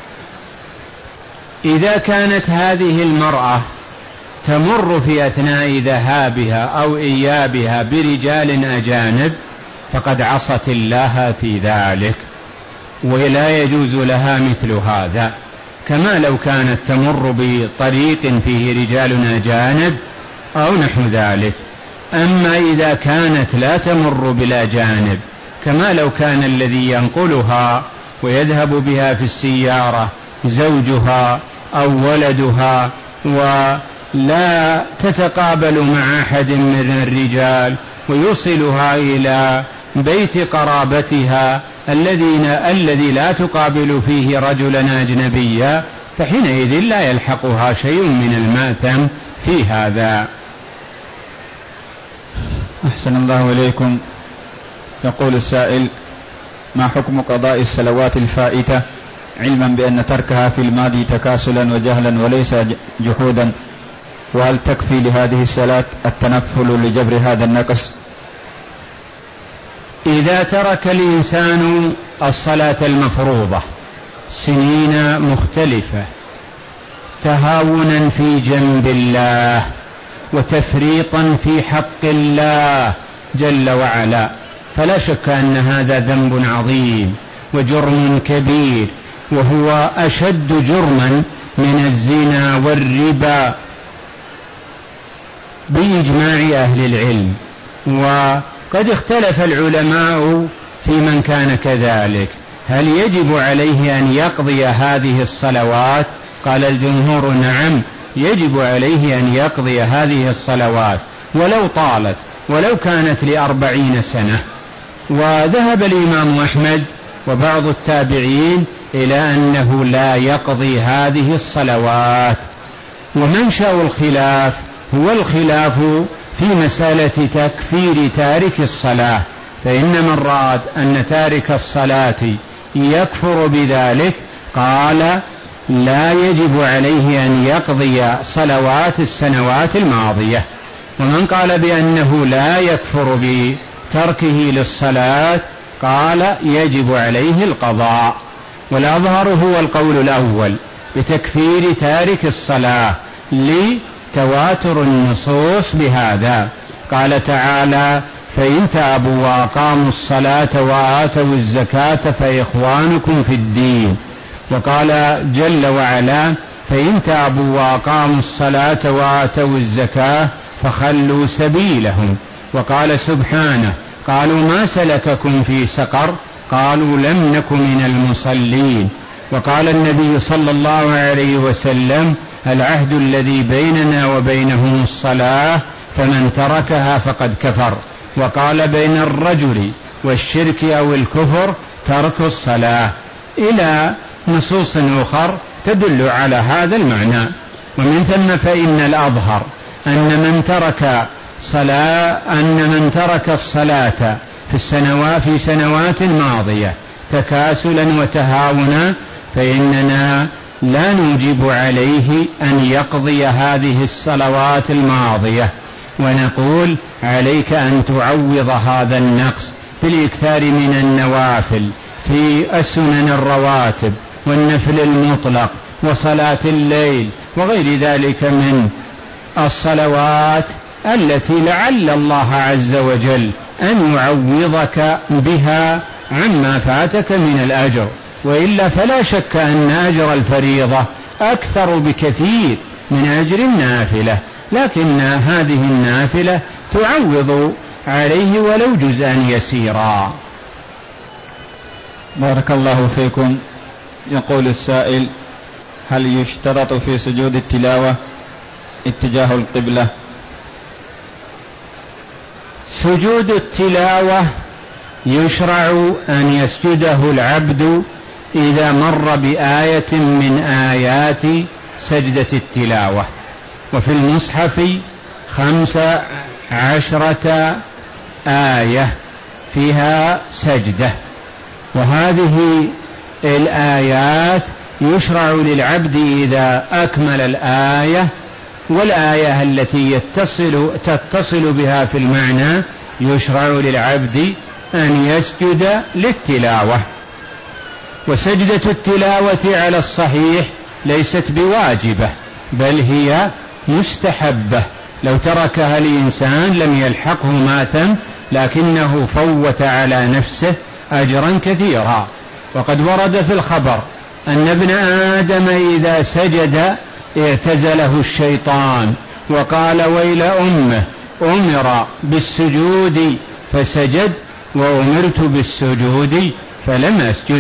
إذا كانت هذه المرأة تمر في أثناء ذهابها أو إيابها برجال أجانب فقد عصت الله في ذلك، ولا يجوز لها مثل هذا، كما لو كانت تمر بطريق فيه رجال أجانب أو نحو ذلك. أما إذا كانت لا تمر بالأجانب، كما لو كان الذي ينقلها ويذهب بها في السيارة زوجها أو ولدها لا تتقابل مع أحد من الرجال ويوصلها إلى بيت قرابتها الذين الذي لا تقابل فيه رجلا أجنبيا، فحينئذ لا يلحقها شيء من الماثم في هذا. أحسن الله إليكم. يقول السائل: ما حكم قضاء الصلوات الفائتة علما بأن تركها في الماضي تكاسلا وجهلا وليس جحودا، وهل تكفي لهذه الصلاة التنفل لجبر هذا النقص؟ إذا ترك الإنسان الصلاة المفروضة سنين مختلفة تهاونا في جنب الله وتفريطا في حق الله جل وعلا، فلا شك أن هذا ذنب عظيم وجرم كبير، وهو أشد جرما من الزنا والربا بإجماع أهل العلم. وقد اختلف العلماء في من كان كذلك، هل يجب عليه أن يقضي هذه الصلوات؟ قال الجمهور: نعم، يجب عليه أن يقضي هذه الصلوات ولو طالت، ولو كانت لأربعين سنة. وذهب الإمام أحمد وبعض التابعين إلى أنه لا يقضي هذه الصلوات. ومنشأ الخلاف هو الخلاف في مسألة تكفير تارك الصلاة، فإن من رأى أن تارك الصلاة يكفر بذلك قال لا يجب عليه أن يقضي صلوات السنوات الماضية، ومن قال بأنه لا يكفر بتركه للصلاة قال يجب عليه القضاء. والأظهر هو القول الأول بتكفير تارك الصلاة لتواتر النصوص بهذا. قال تعالى: فإن تابوا وأقاموا الصلاة وآتوا الزكاة فإخوانكم في الدين. وقال جل وعلا: فإن تابوا وأقاموا الصلاة وآتوا الزكاة فخلوا سبيلهم. وقال سبحانه: قالوا ما سلككم في سقر؟ قالوا لم نك من المصلين. وقال النبي صلى الله عليه وسلم: العهد الذي بيننا وبينهم الصلاة فمن تركها فقد كفر. وقال: بين الرجل والشرك أو الكفر ترك الصلاة، إلى نصوص أخر تدل على هذا المعنى. ومن ثم فإن الأظهر أن من ترك صلاة أن من ترك الصلاة في السنوات في سنوات ماضية تكاسلا وتهاونا فإننا لا نوجب عليه أن يقضي هذه الصلوات الماضية، ونقول: عليك أن تعوض هذا النقص بالإكثار من النوافل في السنن الرواتب والنفل المطلق وصلاة الليل وغير ذلك من الصلوات التي لعل الله عز وجل أن يعوضك بها عما فاتك من الأجر. وإلا فلا شك أن أجر الفريضة أكثر بكثير من أجر النافلة، لكن هذه النافلة تعوض عليه ولو جزءا يسيرا. بارك الله فيكم. يقول السائل: هل يشترط في سجود التلاوة اتجاه القبلة؟ سجود التلاوة يشرع أن يسجده العبد إذا مر بآية من آيات سجدة التلاوة، وفي المصحف خمس عشرة آية فيها سجدة، وهذه الآيات يشرع للعبد إذا أكمل الآية والآية التي يتصل تتصل بها في المعنى يشرع للعبد أن يسجد للتلاوة. وسجدة التلاوة على الصحيح ليست بواجبة بل هي مستحبة، لو تركها الإنسان لم يلحقه ماثم، لكنه فوت على نفسه أجرا كثيرا. وقد ورد في الخبر أن ابن آدم إذا سجد اعتزله الشيطان وقال: ويل أمه، أمر بالسجود فسجد وأمرت بالسجود فلم أسجد.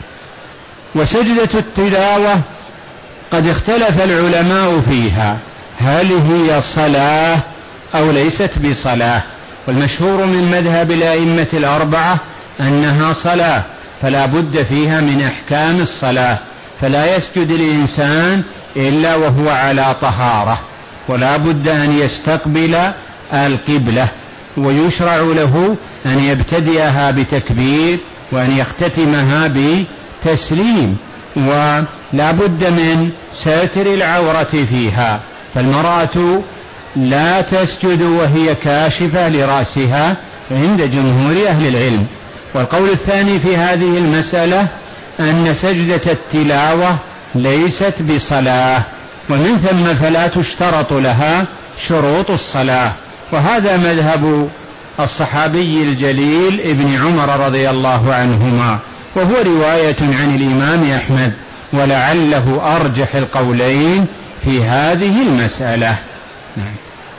وسجدة التلاوة قد اختلف العلماء فيها، هل هي صلاة أو ليست بصلاة؟ والمشهور من مذهب الأئمة الأربعة أنها صلاة، فلا بد فيها من أحكام الصلاة، فلا يسجد الإنسان إلا وهو على طهارة، ولا بد أن يستقبل القبلة، ويشرع له أن يبتدئها بتكبير وأن يختتمها بتسليم، ولا بد من ساتر العورة فيها، فالمرأة لا تسجد وهي كاشفة لرأسها عند جمهور أهل العلم. والقول الثاني في هذه المسألة أن سجدة التلاوة ليست بصلاة، ومن ثم فلا تشترط لها شروط الصلاة، وهذا مذهب الصحابي الجليل ابن عمر رضي الله عنهما، وهو رواية عن الإمام أحمد، ولعله أرجح القولين في هذه المسألة. نعم.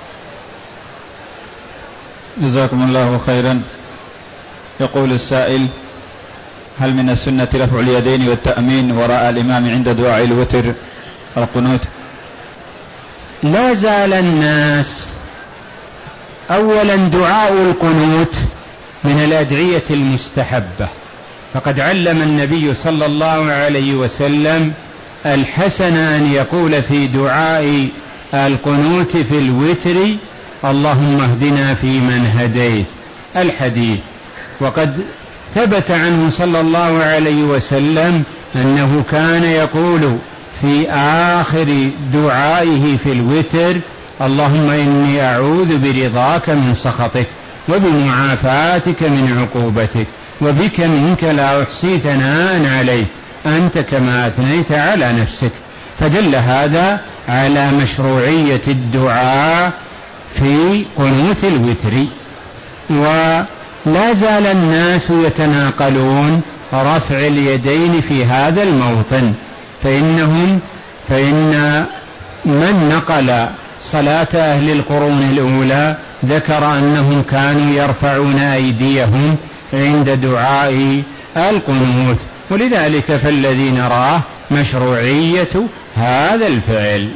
جزاكم الله خيرا. يقول السائل: هل من السنة رفع اليدين والتأمين وراء الإمام عند دعاء الوتر القنوت؟ لا زال الناس، أولا دعاء القنوت من الأدعية المستحبة، فقد علم النبي صلى الله عليه وسلم الحسن أن يقول في دعاء القنوت في الوتر: اللهم اهدنا فيمن هديت، الحديث. وقد ثبت عنه صلى الله عليه وسلم أنه كان يقول في آخر دعائه في الوتر: اللهم إني أعوذ برضاك من سخطك وبمعافاتك من عقوبتك وبك منك لا أحصي ثناء عليك أنت كما أثنيت على نفسك. فدل هذا على مشروعية الدعاء في قنوت الوتر. ولا زال الناس يتناقلون رفع اليدين في هذا الموطن، فإنهم فإن من نقل صلاة أهل القرون الأولى ذكر أنهم كانوا يرفعون أيديهم عند دعاء القنوت، ولذلك فالذي نراه مشروعية هذا الفعل.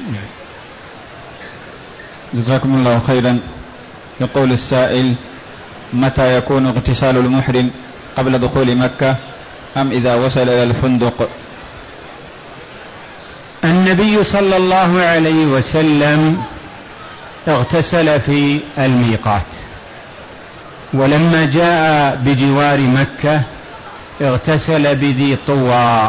جزاكم الله خيرا. يقول السائل: متى يكون اغتسال المحرم؟ قبل دخول مكة أم إذا وصل إلى الفندق؟ النبي صلى الله عليه وسلم اغتسل في الميقات، ولما جاء بجوار مكة اغتسل بذي طوى،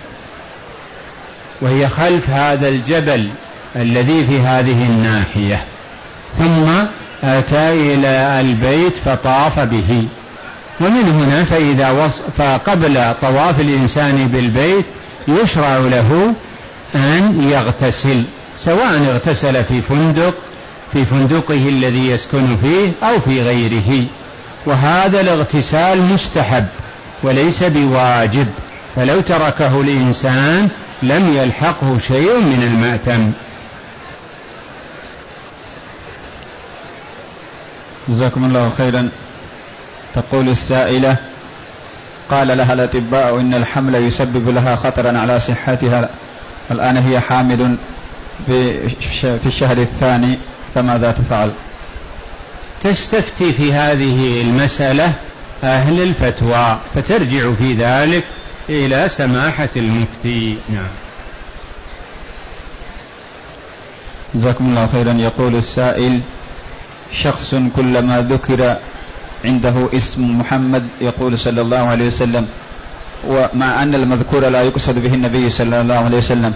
وهي خلف هذا الجبل الذي في هذه الناحية، ثم أتى إلى البيت فطاف به. ومن هنا فإذا وص... فقبل طواف الإنسان بالبيت يشرع له أن يغتسل، سواء اغتسل في فندق في فندقه الذي يسكن فيه أو في غيره، وهذا الاغتسال مستحب وليس بواجب، فلو تركه الإنسان لم يلحقه شيء من المأثم. جزاكم الله خيرا. تقول السائلة: قال لها الأطباء إن الحمل يسبب لها خطرا على صحتها، الآن هي حامل في الشهر الثاني، فماذا تفعل؟ تستفتي في هذه المسألة أهل الفتوى، فترجع في ذلك إلى سماحة المفتي. نعم. جزاكم الله خيرا. يقول السائل: شخص كلما ذكر عنده اسم محمد يقول صلى الله عليه وسلم، ومع أن المذكور لا يقصد به النبي صلى الله عليه وسلم.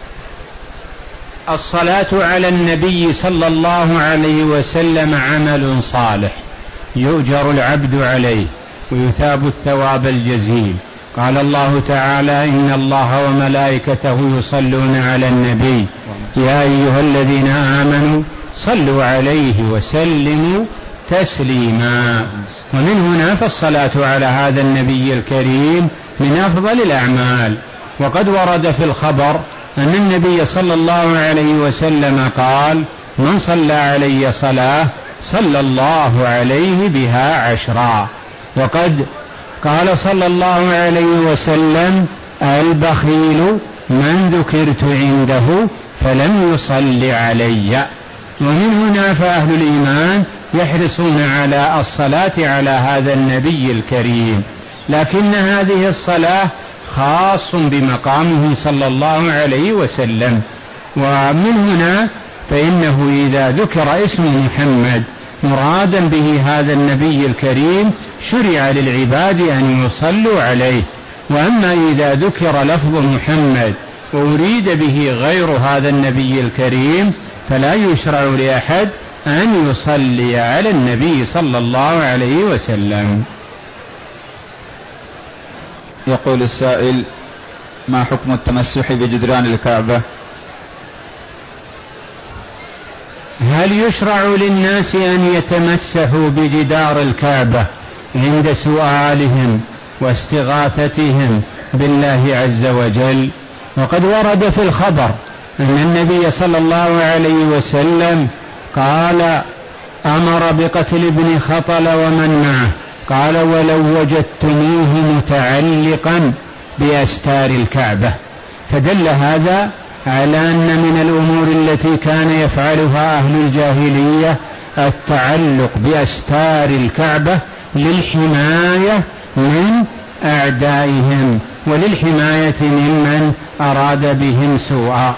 الصلاة على النبي صلى الله عليه وسلم عمل صالح يؤجر العبد عليه ويثاب الثواب الجزيل. قال الله تعالى: إن الله وملائكته يصلون على النبي يا أيها الذين آمنوا صلوا عليه وسلموا تسليما. ومن هنا فالصلاة على هذا النبي الكريم من أفضل الأعمال. وقد ورد في الخبر أن النبي صلى الله عليه وسلم قال: من صلى علي صلاة صلى الله عليه بها عشرا. وقد قال صلى الله عليه وسلم: البخيل من ذكرت عنده فلم يصل علي. ومن هنا فأهل الإيمان يحرصون على الصلاة على هذا النبي الكريم، لكن هذه الصلاة خاص بمقامه صلى الله عليه وسلم. ومن هنا فإنه إذا ذكر اسم محمد مرادا به هذا النبي الكريم شرع للعباد أن يصلوا عليه. وأما إذا ذكر لفظ محمد وأريد به غير هذا النبي الكريم فلا يشرع لأحد أن يصلي على النبي صلى الله عليه وسلم. يقول السائل: ما حكم التمسح بجدران الكعبة؟ هل يشرع للناس أن يتمسحوا بجدار الكعبة عند سؤالهم واستغاثتهم بالله عز وجل؟ وقد ورد في الخبر أن النبي صلى الله عليه وسلم قال: أمر بقتل ابن خطل ومن معه، قال: ولو وجدتموه متعلقا بأستار الكعبة. فدل هذا على أن من الأمور التي كان يفعلها أهل الجاهلية التعلق بأستار الكعبة للحماية من أعدائهم وللحماية ممن أراد بهم سوءا.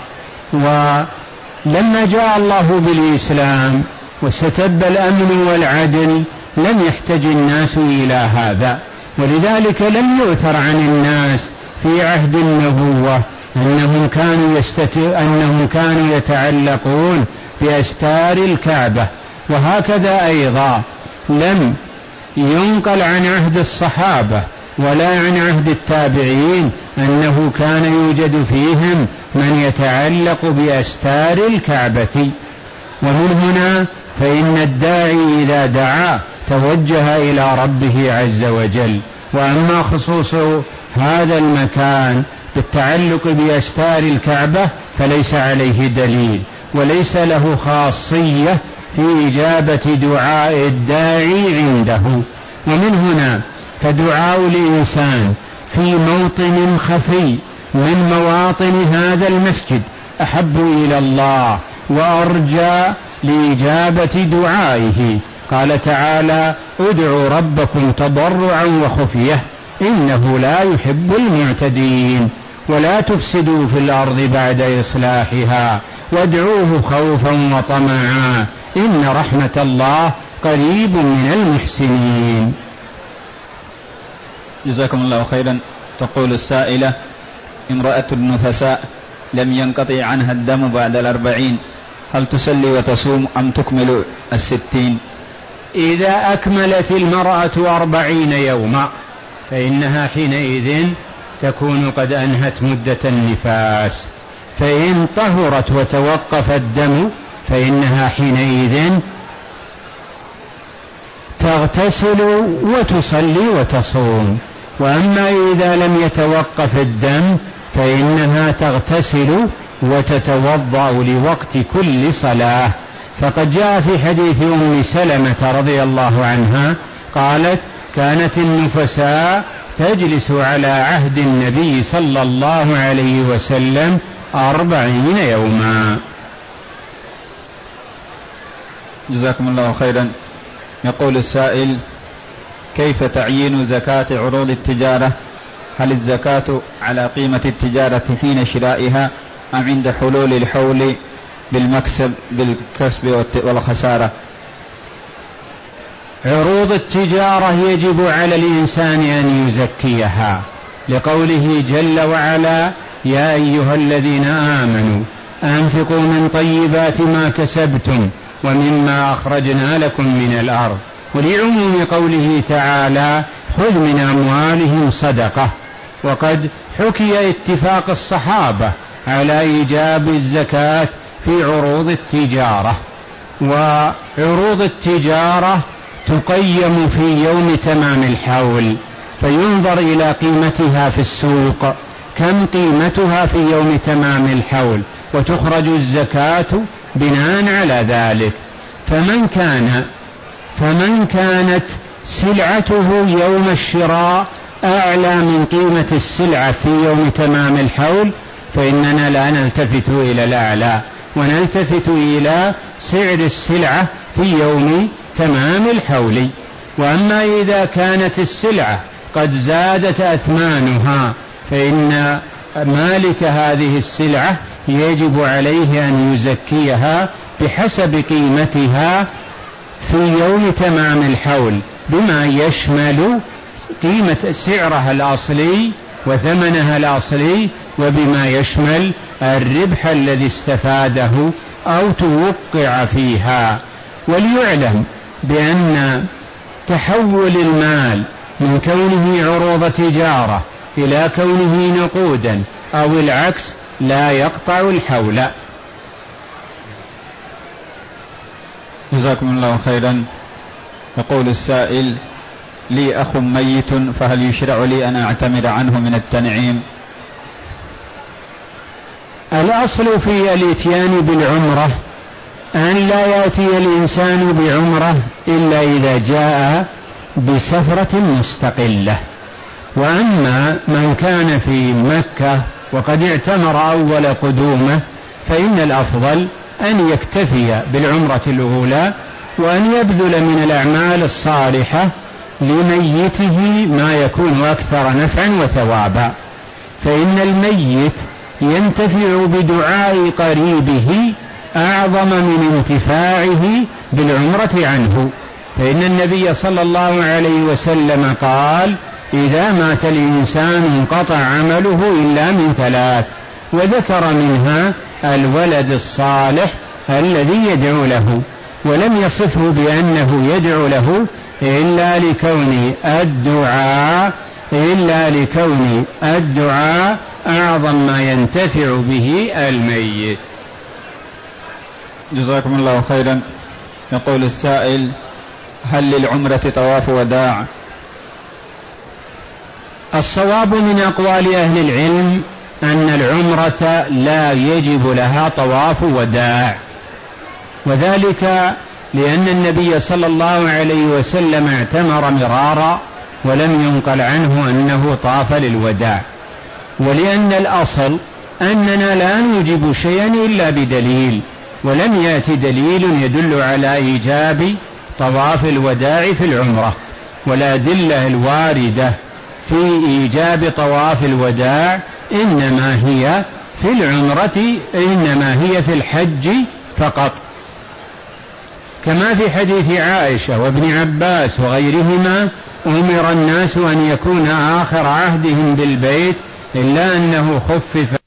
ولما جاء الله بالإسلام وستب الأمن والعدل لم يحتج الناس إلى هذا، ولذلك لم يؤثر عن الناس في عهد النبوة أنهم كانوا, يستتر أنهم كانوا يتعلقون بأستار الكعبة. وهكذا أيضا لم ينقل عن عهد الصحابة ولا عن عهد التابعين أنه كان يوجد فيهم من يتعلق بأستار الكعبة. ومن هنا فإن الداعي إذا دعا توجه إلى ربه عز وجل. وأما خصوص هذا المكان بالتعلق بأستار الكعبة فليس عليه دليل وليس له خاصية في إجابة دعاء الداعي عنده. ومن هنا فدعاء الإنسان في موطن خفي من مواطن هذا المسجد أحب إلى الله وأرجى لإجابة دعائه. قال تعالى: ادعوا ربكم تضرعا وخفية إنه لا يحب المعتدين ولا تفسدوا في الأرض بعد إصلاحها وادعوه خوفا وطمعا إن رحمة الله قريب من المحسنين. جزاكم الله خيرا. تقول السائلة: امرأة النفساء لم ينقطع عنها الدم بعد الأربعين، هل تصلي وتصوم أم تكمل الستين؟ إذا أكملت المرأة أربعين يوما فإنها حينئذ تكون قد أنهت مدة النفاس، فإن طهرت وتوقف الدم فإنها حينئذ تغتسل وتصلي وتصوم. وأما إذا لم يتوقف الدم فإنها تغتسل وتتوضأ لوقت كل صلاة. فقد جاء في حديث أم سلمة رضي الله عنها قالت: كانت النفساء تجلس على عهد النبي صلى الله عليه وسلم أربعين يوما. جزاكم الله خيرا. يقول السائل: كيف تعيين زكاة عروض التجارة؟ هل الزكاة على قيمة التجارة حين شرائها أم عند حلول الحول بالمكسب بالكسب والخسارة؟ عروض التجارة يجب على الإنسان أن يزكيها لقوله جل وعلا: يا أيها الذين آمنوا أنفقوا من طيبات ما كسبتم ومما أخرجنا لكم من الأرض، ولعموم قوله تعالى: خذ من أموالهم صدقة. وقد حكي اتفاق الصحابة على إيجاب الزكاة في عروض التجارة. وعروض التجارة تقيم في يوم تمام الحول، فينظر إلى قيمتها في السوق كم قيمتها في يوم تمام الحول وتخرج الزكاة بناء على ذلك. فمن كان فمن كانت سلعته يوم الشراء أعلى من قيمة السلعة في يوم تمام الحول فإننا لا نلتفت إلى الأعلى، ونلتفت إلى سعر السلعة في يوم تمام الحول. وأما إذا كانت السلعة قد زادت أثمانها فإن مالك هذه السلعة يجب عليه أن يزكيها بحسب قيمتها في يوم تمام الحول، بما يشمل قيمة سعرها الأصلي وثمنها الأصلي، وبما يشمل الربح الذي استفاده أو توقع فيها. وليعلم بأن تحول المال من كونه عروض تجارة إلى كونه نقودا أو العكس لا يقطع الحول. جزاكم الله خيرا. يقول السائل: لي أخ ميت فهل يشرع لي أن أعتمر عنه من التنعيم؟ الأصل في الإتيان بالعمرة أن لا يأتي الإنسان بعمرة إلا إذا جاء بسفرة مستقلة. وأما من كان في مكة وقد اعتمر أول قدومه فإن الأفضل أن يكتفي بالعمرة الأولى وأن يبذل من الأعمال الصالحة لميته ما يكون أكثر نفعا وثوابا، فإن الميت ينتفع بدعاء قريبه أعظم من انتفاعه بالعمرة عنه. فإن النبي صلى الله عليه وسلم قال: إذا مات الإنسان انقطع عمله إلا من ثلاث، وذكر منها الولد الصالح الذي يدعو له، ولم يصفه بأنه يدعو له إلا لكون الدعاء إلا لكون الدعاء أعظم ما ينتفع به الميت. جزاكم الله خيرا. يقول السائل: هل للعمرة طواف وداع؟ الصواب من أقوال أهل العلم أن العمرة لا يجب لها طواف وداع، وذلك لأن النبي صلى الله عليه وسلم اعتمر مرارا ولم ينقل عنه أنه طاف للوداع، ولأن الأصل أننا لا نوجب شيئا إلا بدليل، ولم يأتي دليل يدل على إيجاب طواف الوداع في العمرة، والأدلة الواردة في إيجاب طواف الوداع إنما هي في العمرة إنما هي في الحج فقط، كما في حديث عائشة وابن عباس وغيرهما: أمر الناس أن يكون آخر عهدهم بالبيت إلا أنه خفف